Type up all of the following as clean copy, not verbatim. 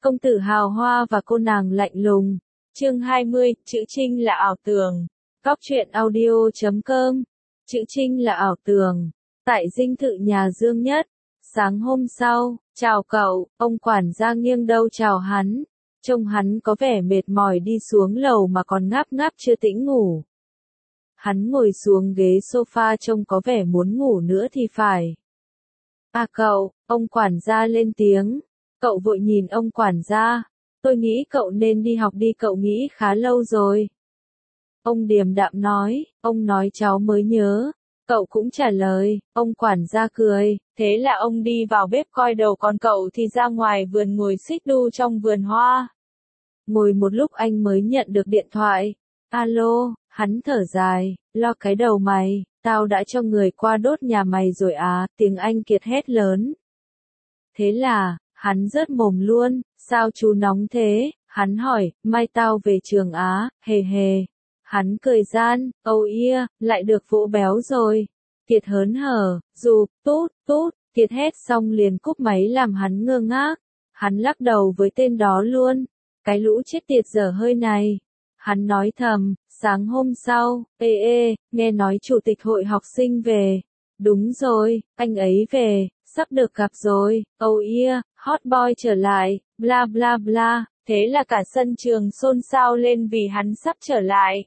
công tử hào hoa và cô nàng lạnh lùng. Chương 20, chữ Trinh là ảo tưởng. Góc truyện audio.com. Chữ Trinh là ảo tưởng. Tại dinh thự nhà Dương Nhất. Sáng hôm sau, chào cậu, ông quản gia nghiêng đầu chào hắn. Trông hắn có vẻ mệt mỏi đi xuống lầu mà còn ngáp ngáp chưa tĩnh ngủ. Hắn ngồi xuống ghế sofa trông có vẻ muốn ngủ nữa thì phải. À cậu, ông quản gia lên tiếng. Cậu vội nhìn ông quản gia. Tôi nghĩ cậu nên đi học đi, cậu nghĩ khá lâu rồi. Ông điềm đạm nói, ông nói cháu mới nhớ. Cậu cũng trả lời, ông quản gia cười. Thế là ông đi vào bếp coi đầu, còn cậu thì ra ngoài vườn ngồi xích đu trong vườn hoa. Ngồi một lúc anh mới nhận được điện thoại. Alo, hắn thở dài, lo cái đầu mày, tao đã cho người qua đốt nhà mày rồi à, tiếng Anh Kiệt hét lớn. Thế là, hắn rớt mồm luôn, sao chú nóng thế, hắn hỏi, mai tao về trường á, hề hề. Hắn cười gian, oh yeah, lại được vỗ béo rồi. Kiệt hớn hở, dù, tút, tút, Kiệt hét xong liền cúp máy làm hắn ngơ ngác. Hắn lắc đầu với tên đó luôn, cái lũ chết tiệt dở hơi này. Hắn nói thầm, sáng hôm sau, nghe nói chủ tịch hội học sinh về. Đúng rồi, anh ấy về, sắp được gặp rồi, oh yeah, hot boy trở lại, bla bla bla. Thế là cả sân trường xôn xao lên vì hắn sắp trở lại.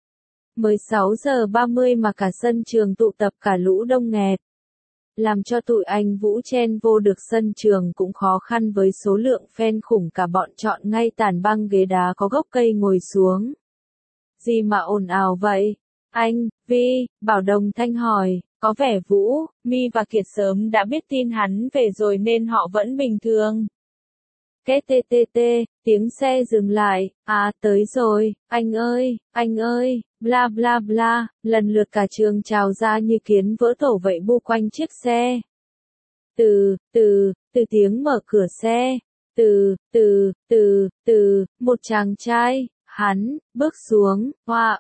16:30 mà cả sân trường tụ tập cả lũ đông nghẹt. Làm cho tụi anh Vũ chen vô được sân trường cũng khó khăn với số lượng fan khủng, cả bọn chọn ngay tàn băng ghế đá có gốc cây ngồi xuống. Gì mà ồn ào vậy? Anh, Vi, Bảo đồng thanh hỏi, có vẻ Vũ, My và Kiệt sớm đã biết tin hắn về rồi nên họ vẫn bình thường. Két tê tê tê, tiếng xe dừng lại, à tới rồi, anh ơi, bla bla bla, lần lượt cả trường trào ra như kiến vỡ tổ vậy bu quanh chiếc xe. Từ tiếng mở cửa xe, một chàng trai, hắn, bước xuống, hoa,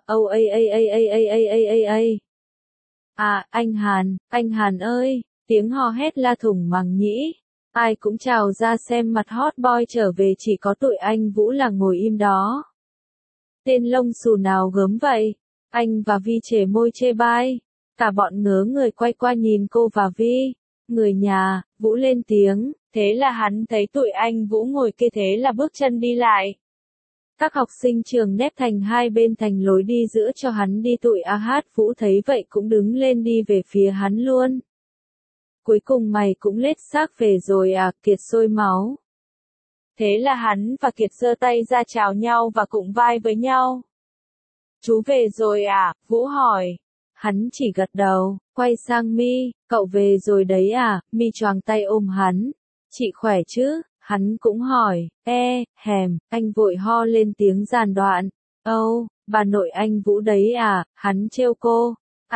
À, anh Hàn ơi, tiếng hò hét la thủng màng nhĩ. Ai cũng trào ra xem mặt hot boy trở về, chỉ có tụi anh Vũ là ngồi im đó. Tên lông xù nào gớm vậy? Anh và Vi chề môi chê bai. Cả bọn ngớ người quay qua nhìn cô và Vi. Người nhà, Vũ lên tiếng, thế là hắn thấy tụi anh Vũ ngồi kia thế là bước chân đi lại. Các học sinh trường nép thành hai bên thành lối đi giữa cho hắn đi, tụi Vũ thấy vậy cũng đứng lên đi về phía hắn luôn. Cuối cùng mày cũng lết xác về rồi à, Kiệt sôi máu. Thế là hắn và Kiệt giơ tay ra chào nhau và cụng vai với nhau. Chú về rồi à, Vũ hỏi. Hắn chỉ gật đầu, quay sang My, cậu về rồi đấy à, My choàng tay ôm hắn. Chị khỏe chứ, hắn cũng hỏi, anh vội ho lên tiếng giàn đoạn. Bà nội anh Vũ đấy à, hắn trêu cô.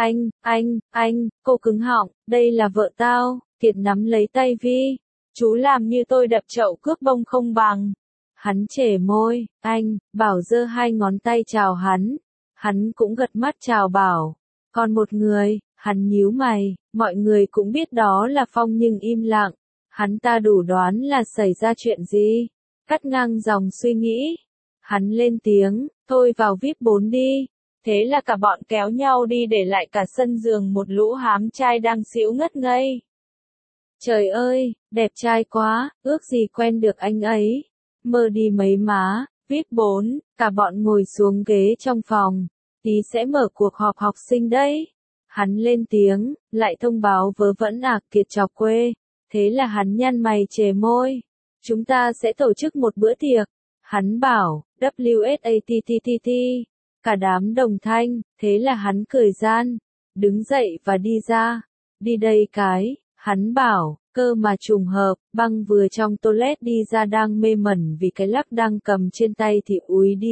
Cô cứng họng, đây là vợ tao. Kiệt nắm lấy tay Vi. Chú làm như tôi đập chậu cướp bông không bằng. Hắn chề môi, Bảo giơ hai ngón tay chào hắn. Hắn cũng gật mắt chào Bảo. Còn một người, hắn nhíu mày, mọi người cũng biết đó là Phong nhưng im lặng. Hắn ta đủ đoán là xảy ra chuyện gì. Cắt ngang dòng suy nghĩ. Hắn lên tiếng, thôi vào VIP 4 đi. Thế là cả bọn kéo nhau đi để lại cả sân giường một lũ hám trai đang xỉu ngất ngây. Trời ơi, đẹp trai quá, ước gì quen được anh ấy. Mơ đi mấy má, VIP 4, cả bọn ngồi xuống ghế trong phòng. Tí sẽ mở cuộc họp học sinh đấy. Hắn lên tiếng, lại thông báo vớ vẩn Kiệt chọc quê. Thế là hắn nhăn mày chề môi. Chúng ta sẽ tổ chức một bữa tiệc. Hắn bảo, WSATTTT. Cả đám đồng thanh, thế là hắn cười gian. Đứng dậy và đi ra. Đi đây cái, hắn bảo, cơ mà trùng hợp, Băng vừa trong toilet đi ra đang mê mẩn vì cái lắc đang cầm trên tay thì úi đi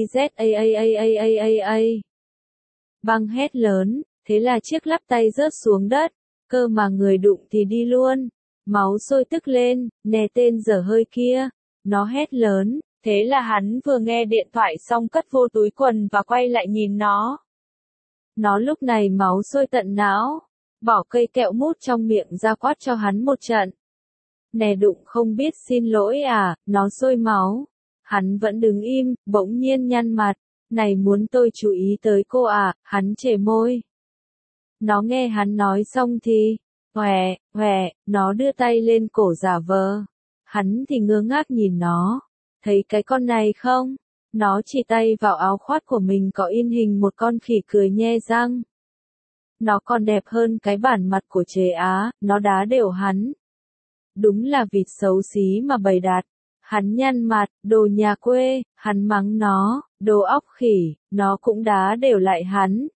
Băng hét lớn, thế là chiếc lắc tay rớt xuống đất. Cơ mà người đụng thì đi luôn. Máu sôi tức lên, nè tên dở hơi kia. Nó hét lớn, thế là hắn vừa nghe điện thoại xong cất vô túi quần và quay lại nhìn nó. Nó lúc này máu sôi tận não. Bỏ cây kẹo mút trong miệng ra quát cho hắn một trận. Nè đụng không biết xin lỗi à, nó sôi máu. Hắn vẫn đứng im, bỗng nhiên nhăn mặt. Này muốn tôi chú ý tới cô à, hắn chề môi. Nó nghe hắn nói xong thì, hòe, nó đưa tay lên cổ giả vờ. Hắn thì ngơ ngác nhìn nó. Thấy cái con này không? Nó chỉ tay vào áo khoác của mình có in hình một con khỉ cười nhe răng. Nó còn đẹp hơn cái bản mặt của chế Á, nó đá đều hắn. Đúng là vịt xấu xí mà bày đặt. Hắn nhăn mặt, đồ nhà quê, hắn mắng nó, đồ óc khỉ, nó cũng đá đều lại hắn.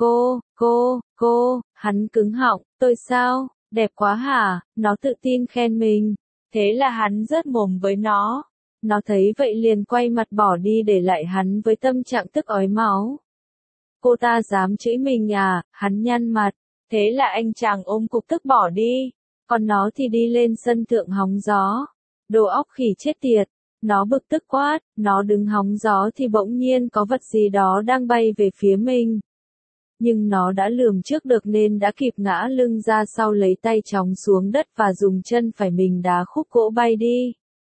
Cô, hắn cứng họng, tôi sao, đẹp quá hả, nó tự tin khen mình. Thế là hắn rớt mồm với nó. Nó thấy vậy liền quay mặt bỏ đi để lại hắn với tâm trạng tức ói máu. Cô ta dám chửi mình à, hắn nhăn mặt. Thế là anh chàng ôm cục tức bỏ đi. Còn nó thì đi lên sân thượng hóng gió. Đồ óc khỉ chết tiệt. Nó bực tức quát, nó đứng hóng gió thì bỗng nhiên có vật gì đó đang bay về phía mình. Nhưng nó đã lường trước được nên đã kịp ngã lưng ra sau lấy tay chóng xuống đất và dùng chân phải mình đá khúc gỗ bay đi.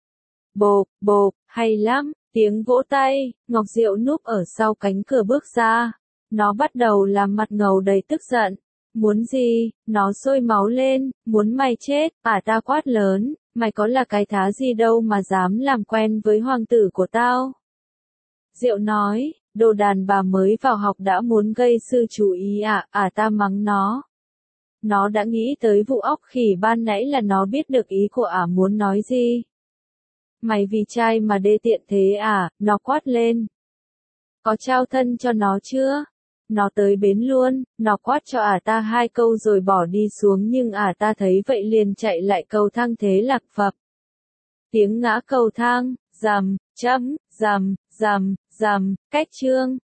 Bộp, hay lắm, tiếng vỗ tay, Ngọc Diệu núp ở sau cánh cửa bước ra. Nó bắt đầu làm mặt ngầu đầy tức giận. Muốn gì, nó sôi máu lên, muốn mày chết, ta quát lớn, mày có là cái thá gì đâu mà dám làm quen với hoàng tử của tao. Diệu nói, đồ đàn bà mới vào học đã muốn gây sự chú ý à, ta mắng nó. Nó đã nghĩ tới vụ óc khỉ ban nãy là nó biết được ý của muốn nói gì. Mày vì trai mà đê tiện thế à, nó quát lên. Có trao thân cho nó chưa? Nó tới bến luôn, nó quát cho ta 2 câu rồi bỏ đi xuống nhưng ta thấy vậy liền chạy lại cầu thang thế lạc phập. Tiếng ngã cầu thang, rầm, chấm, rầm, cách chương.